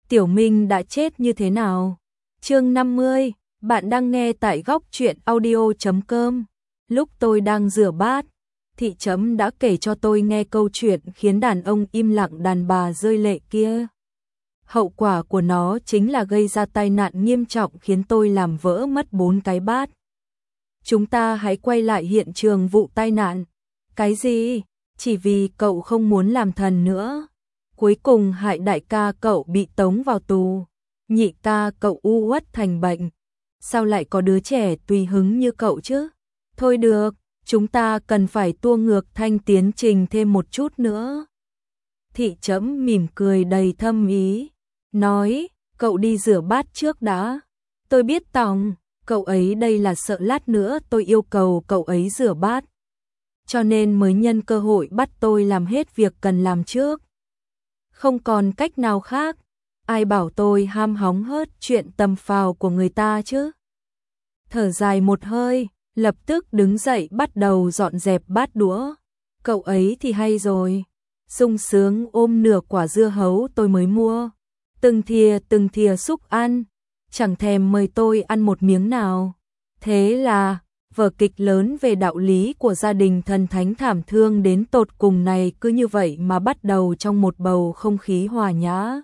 Tiểu Minh đã chết như thế nào? Chương 50, bạn đang nghe tại góc truyện audio.com. Lúc tôi đang rửa bát, Thị Chấm đã kể cho tôi nghe câu chuyện khiến đàn ông im lặng đàn bà rơi lệ kia. Hậu quả của nó chính là gây ra tai nạn nghiêm trọng khiến tôi làm vỡ mất 4 cái bát. Chúng ta hãy quay lại hiện trường vụ tai nạn. Cái gì? Chỉ vì cậu không muốn làm thần nữa. Cuối cùng hại đại ca cậu bị tống vào tù. Nhị ca cậu u uất thành bệnh. Sao lại có đứa trẻ tùy hứng như cậu chứ? Thôi được, chúng ta cần phải tua ngược thanh tiến trình thêm một chút nữa. Thị Chấm mỉm cười đầy thâm ý, nói, cậu đi rửa bát trước đã. Tôi biết tòng, cậu ấy đây là sợ lát nữa tôi yêu cầu cậu ấy rửa bát. Cho nên mới nhân cơ hội bắt tôi làm hết việc cần làm trước. Không còn cách nào khác, ai bảo tôi ham hóng hớt chuyện tầm phào của người ta chứ. Thở dài một hơi, lập tức đứng dậy bắt đầu dọn dẹp bát đũa. Cậu ấy thì hay rồi, sung sướng ôm nửa quả dưa hấu tôi mới mua. Từng thìa xúc ăn, chẳng thèm mời tôi ăn một miếng nào. Thế là vở kịch lớn về đạo lý của gia đình thần thánh thảm thương đến tột cùng này cứ như vậy mà bắt đầu trong một bầu không khí hòa nhã.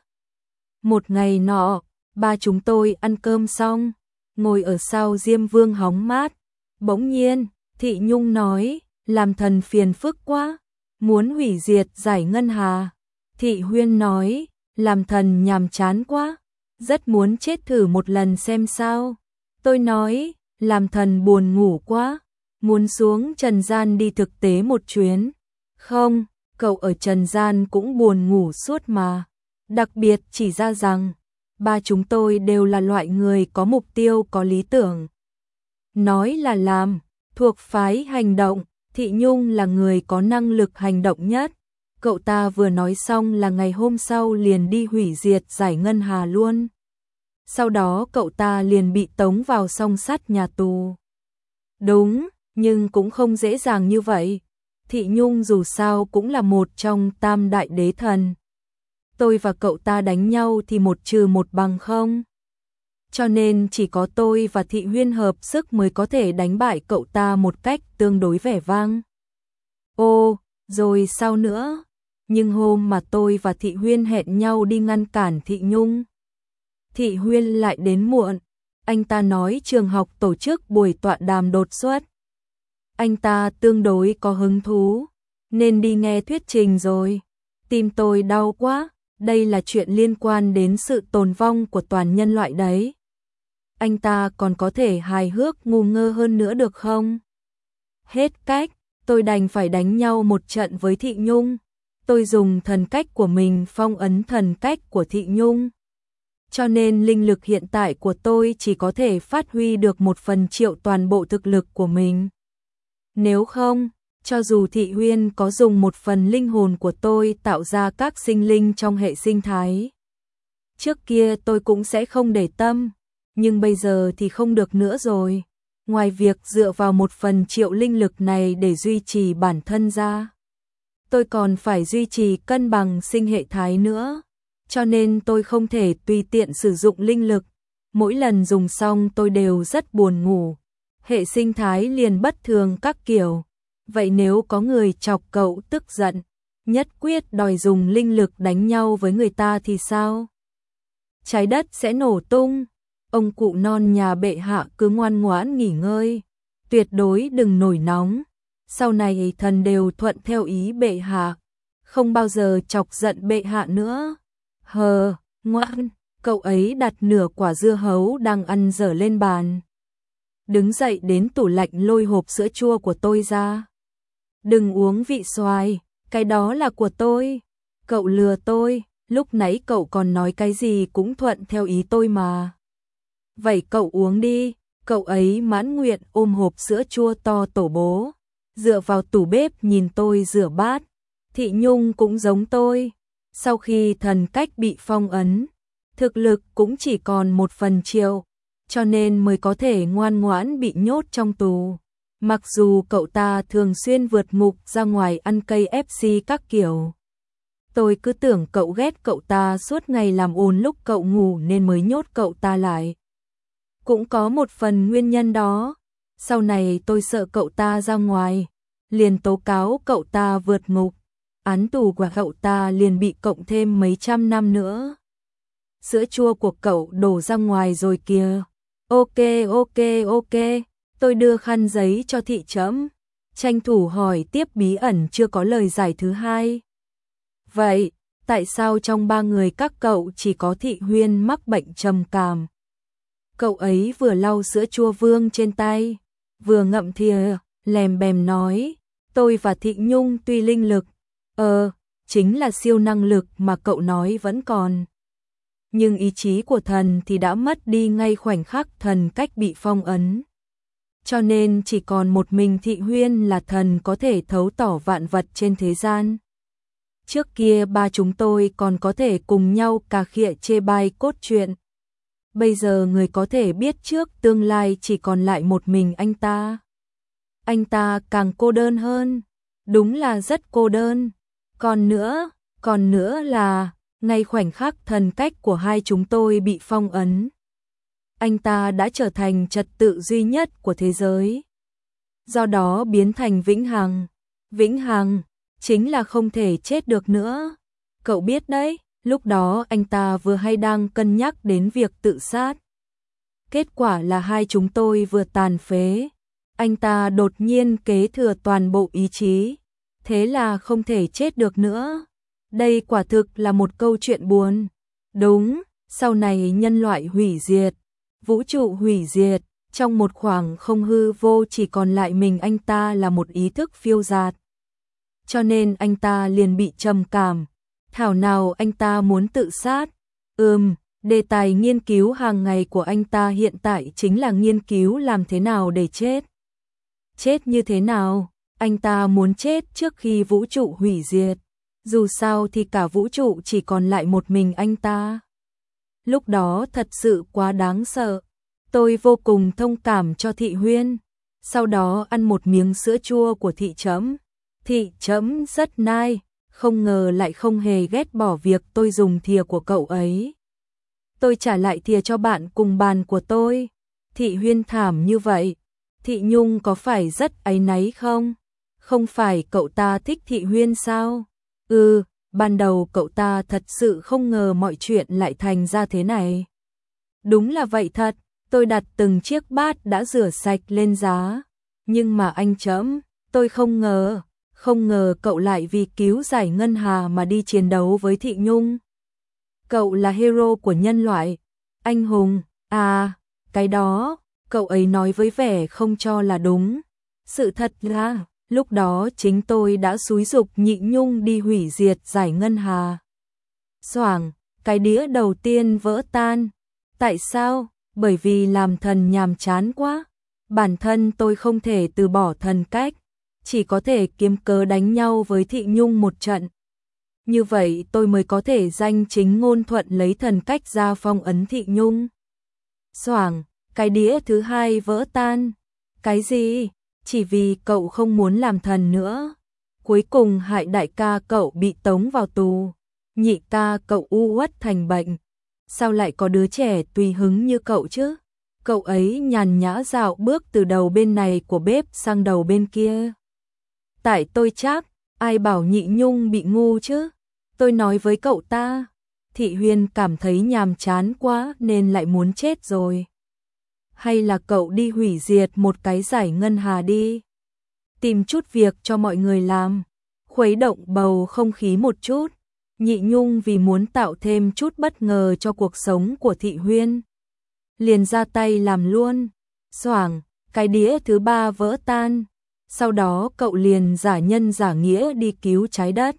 Một ngày nọ, ba chúng tôi ăn cơm xong, ngồi ở sau Diêm Vương hóng mát. Bỗng nhiên, Thị Nhung nói, làm thần phiền phức quá, muốn hủy diệt giải ngân hà. Thị Huyên nói, làm thần nhàm chán quá, rất muốn chết thử một lần xem sao. Tôi nói, làm thần buồn ngủ quá, muốn xuống trần gian đi thực tế một chuyến. Không, cậu ở trần gian cũng buồn ngủ suốt mà. Đặc biệt chỉ ra rằng, ba chúng tôi đều là loại người có mục tiêu, có lý tưởng. Nói là làm, thuộc phái hành động, Thị Nhung là người có năng lực hành động nhất. Cậu ta vừa nói xong là ngày hôm sau liền đi hủy diệt giải ngân hà luôn. Sau đó cậu ta liền bị tống vào song sắt nhà tù. Đúng, nhưng cũng không dễ dàng như vậy. Thị Nhung dù sao cũng là một trong tam đại đế thần. Tôi và cậu ta đánh nhau thì 1-1 bằng 0. Cho nên chỉ có tôi và Thị Huyên hợp sức mới có thể đánh bại cậu ta một cách tương đối vẻ vang. Ô, rồi sao nữa? Nhưng hôm mà tôi và Thị Huyên hẹn nhau đi ngăn cản Thị Nhung, Thị Huyên lại đến muộn. Anh ta nói trường học tổ chức buổi tọa đàm đột xuất. Anh ta tương đối có hứng thú, nên đi nghe thuyết trình rồi. Tim tôi đau quá, đây là chuyện liên quan đến sự tồn vong của toàn nhân loại đấy. Anh ta còn có thể hài hước ngu ngơ hơn nữa được không? Hết cách, tôi đành phải đánh nhau một trận với Thị Nhung. Tôi dùng thần cách của mình phong ấn thần cách của Thị Nhung. Cho nên linh lực hiện tại của tôi chỉ có thể phát huy được 1/1.000.000 toàn bộ thực lực của mình. Nếu không, cho dù Thị Huyên có dùng 1/1 linh hồn của tôi tạo ra các sinh linh trong hệ sinh thái, trước kia tôi cũng sẽ không để tâm, nhưng bây giờ thì không được nữa rồi. Ngoài việc dựa vào 1/1.000.000 linh lực này để duy trì bản thân ra, tôi còn phải duy trì cân bằng sinh hệ thái nữa. Cho nên tôi không thể tùy tiện sử dụng linh lực. Mỗi lần dùng xong tôi đều rất buồn ngủ. Hệ sinh thái liền bất thường các kiểu. Vậy nếu có người chọc cậu tức giận, nhất quyết đòi dùng linh lực đánh nhau với người ta thì sao? Trái đất sẽ nổ tung. Ông cụ non nhà bệ hạ cứ ngoan ngoãn nghỉ ngơi, tuyệt đối đừng nổi nóng. Sau này thần đều thuận theo ý bệ hạ, không bao giờ chọc giận bệ hạ nữa. Ngoan, cậu ấy đặt nửa quả dưa hấu đang ăn dở lên bàn. Đứng dậy đến tủ lạnh lôi hộp sữa chua của tôi ra. Đừng uống vị xoài, cái đó là của tôi. Cậu lừa tôi, lúc nãy cậu còn nói cái gì cũng thuận theo ý tôi mà. Vậy cậu uống đi. Cậu ấy mãn nguyện ôm hộp sữa chua to tổ bố, dựa vào tủ bếp nhìn tôi rửa bát. Thị Nhung cũng giống tôi. Sau khi thần cách bị phong ấn, thực lực cũng chỉ còn 1/1.000.000, cho nên mới có thể ngoan ngoãn bị nhốt trong tù. Mặc dù cậu ta thường xuyên vượt ngục ra ngoài ăn KFC các kiểu. Tôi cứ tưởng cậu ghét cậu ta suốt ngày làm ồn lúc cậu ngủ nên mới nhốt cậu ta lại. Cũng có một phần nguyên nhân đó. Sau này tôi sợ cậu ta ra ngoài, liền tố cáo cậu ta vượt ngục. Án tù của cậu ta liền bị cộng thêm mấy trăm năm nữa. Sữa chua của cậu đổ ra ngoài rồi kìa. Ok, tôi đưa khăn giấy cho thị trẫm, tranh thủ hỏi tiếp bí ẩn chưa có lời giải thứ hai. Vậy, tại sao trong 3 người các cậu chỉ có Thị Huyên mắc bệnh trầm cảm? Cậu ấy vừa lau sữa chua vương trên tay, vừa ngậm thìa, lèm bèm nói, tôi và Thị Nhung tuy linh lực, chính là siêu năng lực mà cậu nói vẫn còn. Nhưng ý chí của thần thì đã mất đi ngay khoảnh khắc thần cách bị phong ấn. Cho nên chỉ còn một mình Thị Huyên là thần có thể thấu tỏ vạn vật trên thế gian. Trước kia ba chúng tôi còn có thể cùng nhau cà khịa chê bai cốt truyện. Bây giờ người có thể biết trước tương lai chỉ còn lại một mình anh ta. Anh ta càng cô đơn hơn. Đúng là rất cô đơn. Còn nữa là, ngay khoảnh khắc thần cách của hai chúng tôi bị phong ấn, anh ta đã trở thành trật tự duy nhất của thế giới. Do đó biến thành vĩnh hằng. Vĩnh hằng chính là không thể chết được nữa. Cậu biết đấy, lúc đó anh ta vừa hay đang cân nhắc đến việc tự sát. Kết quả là hai chúng tôi vừa tàn phế. Anh ta đột nhiên kế thừa toàn bộ ý chí. Thế là không thể chết được nữa. Đây quả thực là một câu chuyện buồn. Đúng, sau này nhân loại hủy diệt, vũ trụ hủy diệt, trong một khoảng không hư vô chỉ còn lại mình anh ta là một ý thức phiêu dạt. Cho nên anh ta liền bị trầm cảm. Thảo nào anh ta muốn tự sát. Đề tài nghiên cứu hàng ngày của anh ta hiện tại chính là nghiên cứu làm thế nào để chết. Chết như thế nào? Anh ta muốn chết trước khi vũ trụ hủy diệt. Dù sao thì cả vũ trụ chỉ còn lại một mình anh ta. Lúc đó thật sự quá đáng sợ. Tôi vô cùng thông cảm cho Thị Huyên. Sau đó ăn một miếng sữa chua của thị trẫm. Thị trẫm rất nai, không ngờ lại không hề ghét bỏ việc tôi dùng thìa của cậu ấy. Tôi trả lại thìa cho bạn cùng bàn của tôi. Thị Huyên thảm như vậy. Thị Nhung có phải rất áy náy không? Không phải cậu ta thích Thị Huyên sao? Ban đầu cậu ta thật sự không ngờ mọi chuyện lại thành ra thế này. Đúng là vậy thật, tôi đặt từng chiếc bát đã rửa sạch lên giá. Nhưng mà anh trẫm, tôi không ngờ cậu lại vì cứu giải ngân hà mà đi chiến đấu với Thị Nhung. Cậu là hero của nhân loại, anh hùng, cái đó, cậu ấy nói với vẻ không cho là đúng. Sự thật là, lúc đó chính tôi đã xúi giục Nhị Nhung đi hủy diệt giải ngân hà. Xoảng, cái đĩa đầu tiên vỡ tan. Tại sao? Bởi vì làm thần nhàm chán quá. Bản thân tôi không thể từ bỏ thần cách, chỉ có thể kiếm cớ đánh nhau với Thị Nhung một trận. Như vậy tôi mới có thể danh chính ngôn thuận lấy thần cách ra phong ấn Thị Nhung. Xoảng, cái đĩa thứ hai vỡ tan. Cái gì? Chỉ vì cậu không muốn làm thần nữa. Cuối cùng hại đại ca cậu bị tống vào tù. Nhị ca cậu u uất thành bệnh. Sao lại có đứa trẻ tùy hứng như cậu chứ? Cậu ấy nhàn nhã dạo bước từ đầu bên này của bếp sang đầu bên kia. Tại tôi chắc, ai bảo Nhị Nhung bị ngu chứ? Tôi nói với cậu ta. Thị Huyên cảm thấy nhàm chán quá nên lại muốn chết rồi. Hay là cậu đi hủy diệt một cái giải ngân hà đi. Tìm chút việc cho mọi người làm. Khuấy động bầu không khí một chút. Nhị Nhung vì muốn tạo thêm chút bất ngờ cho cuộc sống của Thị Huyên, liền ra tay làm luôn. Xoảng, cái đĩa thứ ba vỡ tan. Sau đó cậu liền giả nhân giả nghĩa đi cứu trái đất.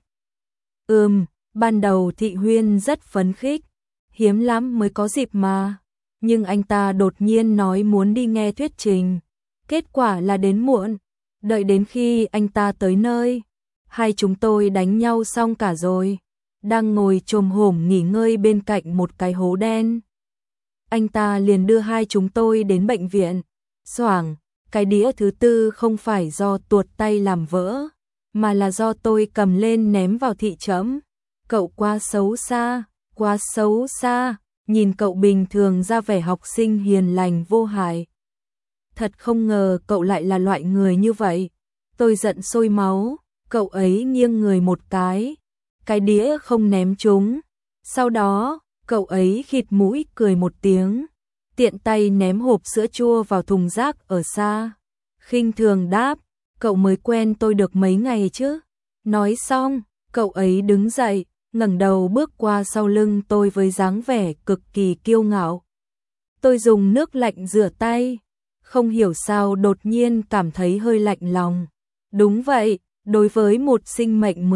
Ban đầu Thị Huyên rất phấn khích. Hiếm lắm mới có dịp mà. Nhưng anh ta đột nhiên nói muốn đi nghe thuyết trình. Kết quả là đến muộn. Đợi đến khi anh ta tới nơi, hai chúng tôi đánh nhau xong cả rồi. Đang ngồi chồm hổm nghỉ ngơi bên cạnh một cái hố đen. Anh ta liền đưa hai chúng tôi đến bệnh viện. Xoảng, cái đĩa thứ tư không phải do tuột tay làm vỡ, mà là do tôi cầm lên ném vào thị trẫm. cậu quá xấu xa, nhìn cậu bình thường ra vẻ học sinh hiền lành vô hại. Thật không ngờ cậu lại là loại người như vậy. Tôi giận sôi máu, cậu ấy nghiêng người một cái đĩa không ném trúng. Sau đó, cậu ấy khịt mũi cười một tiếng, tiện tay ném hộp sữa chua vào thùng rác ở xa. Khinh thường đáp, cậu mới quen tôi được mấy ngày chứ. Nói xong, cậu ấy đứng dậy, ngẩng đầu bước qua sau lưng tôi với dáng vẻ cực kỳ kiêu ngạo. Tôi dùng nước lạnh rửa tay, không hiểu sao đột nhiên cảm thấy hơi lạnh lòng. Đúng vậy, đối với một sinh mệnh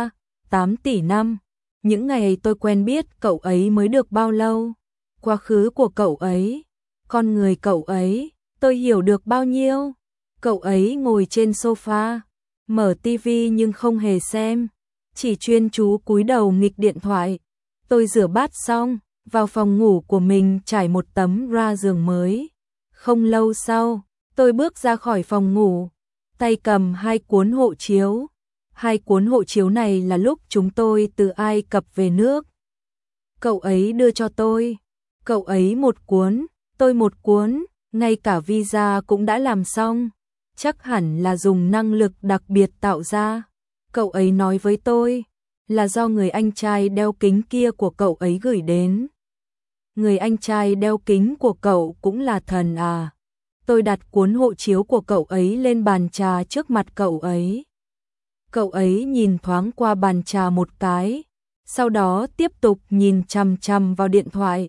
8 tỷ năm, những ngày tôi quen biết cậu ấy mới được bao lâu. Quá khứ của cậu ấy, con người cậu ấy, tôi hiểu được bao nhiêu. Cậu ấy ngồi trên sofa, mở tivi nhưng không hề xem, chỉ chuyên chú cúi đầu nghịch điện thoại. Tôi rửa bát xong, vào phòng ngủ của mình trải một tấm ra giường mới. Không lâu sau, tôi bước ra khỏi phòng ngủ, tay cầm 2 cuốn hộ chiếu. 2 cuốn hộ chiếu này là lúc chúng tôi từ Ai Cập về nước. Cậu ấy đưa cho tôi, cậu ấy một cuốn, tôi một cuốn, ngay cả visa cũng đã làm xong, chắc hẳn là dùng năng lực đặc biệt tạo ra. Cậu ấy nói với tôi, là do người anh trai đeo kính kia của cậu ấy gửi đến. Người anh trai đeo kính của cậu cũng là thần à? Tôi đặt cuốn hộ chiếu của cậu ấy lên bàn trà trước mặt cậu ấy. Cậu ấy nhìn thoáng qua bàn trà một cái, sau đó tiếp tục nhìn chằm chằm vào điện thoại.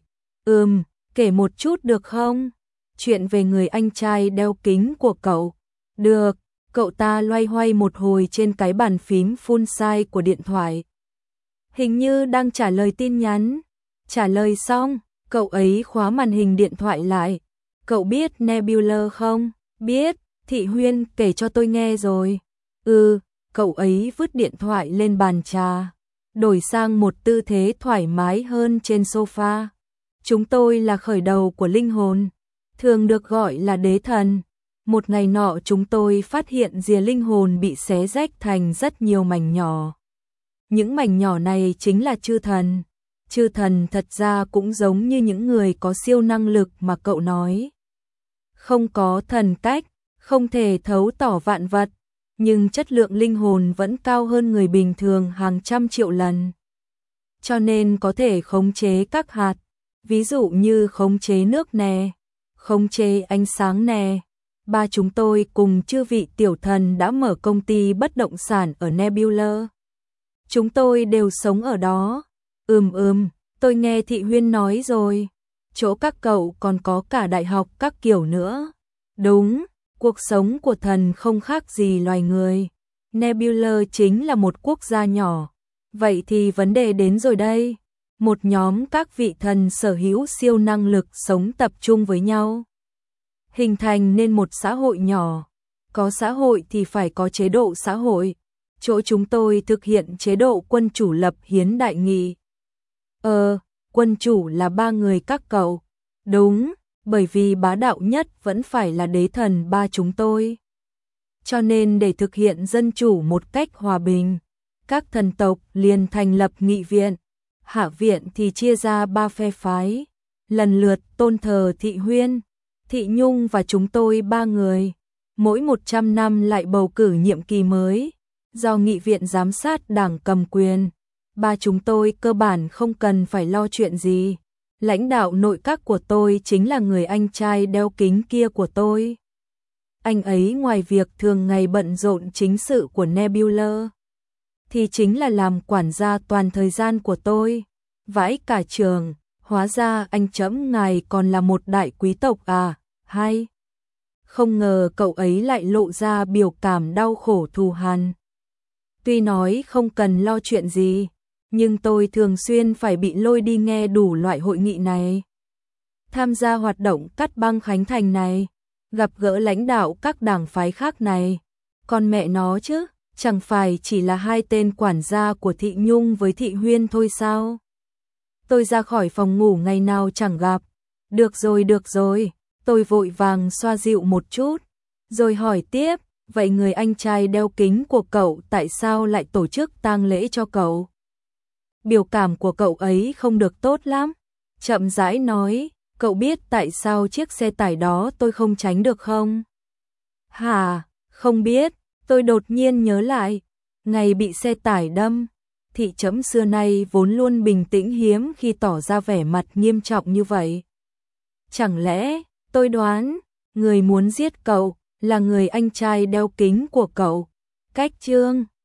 Kể một chút được không? Chuyện về người anh trai đeo kính của cậu. Được, cậu ta loay hoay một hồi trên cái bàn phím full size của điện thoại. Hình như đang trả lời tin nhắn. Trả lời xong, cậu ấy khóa màn hình điện thoại lại. Cậu biết Nebula không? Biết, Thị Huyên kể cho tôi nghe rồi. Cậu ấy vứt điện thoại lên bàn trà, đổi sang một tư thế thoải mái hơn trên sofa. Chúng tôi là khởi đầu của linh hồn, thường được gọi là đế thần. Một ngày nọ chúng tôi phát hiện rìa linh hồn bị xé rách thành rất nhiều mảnh nhỏ. Những mảnh nhỏ này chính là chư thần. Chư thần thật ra cũng giống như những người có siêu năng lực mà cậu nói. Không có thần cách, không thể thấu tỏ vạn vật, nhưng chất lượng linh hồn vẫn cao hơn người bình thường hàng trăm triệu lần. Cho nên có thể khống chế các hạt, ví dụ như khống chế nước nè, khống chế ánh sáng nè. Ba chúng tôi cùng chư vị tiểu thần đã mở công ty bất động sản ở Nebula. Chúng tôi đều sống ở đó. Tôi nghe Thị Huyên nói rồi. Chỗ các cậu còn có cả đại học các kiểu nữa. Đúng, cuộc sống của thần không khác gì loài người. Nebula chính là một quốc gia nhỏ. Vậy thì vấn đề đến rồi đây. Một nhóm các vị thần sở hữu siêu năng lực sống tập trung với nhau, hình thành nên một xã hội nhỏ. Có xã hội thì phải có chế độ xã hội. Chỗ chúng tôi thực hiện chế độ quân chủ lập hiến đại nghị. Quân chủ là 3 người các cậu. Đúng, bởi vì bá đạo nhất vẫn phải là đế thần ba chúng tôi. Cho nên để thực hiện dân chủ một cách hòa bình, các thần tộc liền thành lập nghị viện. Hạ viện thì chia ra 3 phe phái, lần lượt tôn thờ Thị Huyên, Thị Nhung và chúng tôi 3 người. Mỗi 100 năm lại bầu cử nhiệm kỳ mới, do nghị viện giám sát đảng cầm quyền. Ba chúng tôi cơ bản không cần phải lo chuyện gì. Lãnh đạo nội các của tôi chính là người anh trai đeo kính kia của tôi. Anh ấy ngoài việc thường ngày bận rộn chính sự của Nebula, thì chính là làm quản gia toàn thời gian của tôi. Vãi cả trường, hóa ra anh chấm ngài còn là một đại quý tộc à, hay? Không ngờ cậu ấy lại lộ ra biểu cảm đau khổ thù hằn. Tuy nói không cần lo chuyện gì, nhưng tôi thường xuyên phải bị lôi đi nghe đủ loại hội nghị này, tham gia hoạt động cắt băng khánh thành này, gặp gỡ lãnh đạo các đảng phái khác này. Con mẹ nó chứ, chẳng phải chỉ là 2 tên quản gia của Thị Nhung với Thị Huyên thôi sao? Tôi ra khỏi phòng ngủ ngày nào chẳng gặp. Được rồi, tôi vội vàng xoa dịu một chút, rồi hỏi tiếp, vậy người anh trai đeo kính của cậu tại sao lại tổ chức tang lễ cho cậu? biểu cảm của cậu ấy không được tốt lắm. Chậm rãi nói, cậu biết tại sao chiếc xe tải đó tôi không tránh được không? Hả, không biết, tôi đột nhiên nhớ lại, ngày bị xe tải đâm, Thị Chấm xưa nay vốn luôn bình tĩnh hiếm khi tỏ ra vẻ mặt nghiêm trọng như vậy. Chẳng lẽ, tôi đoán, người muốn giết cậu là người anh trai đeo kính của cậu, Cách Trương.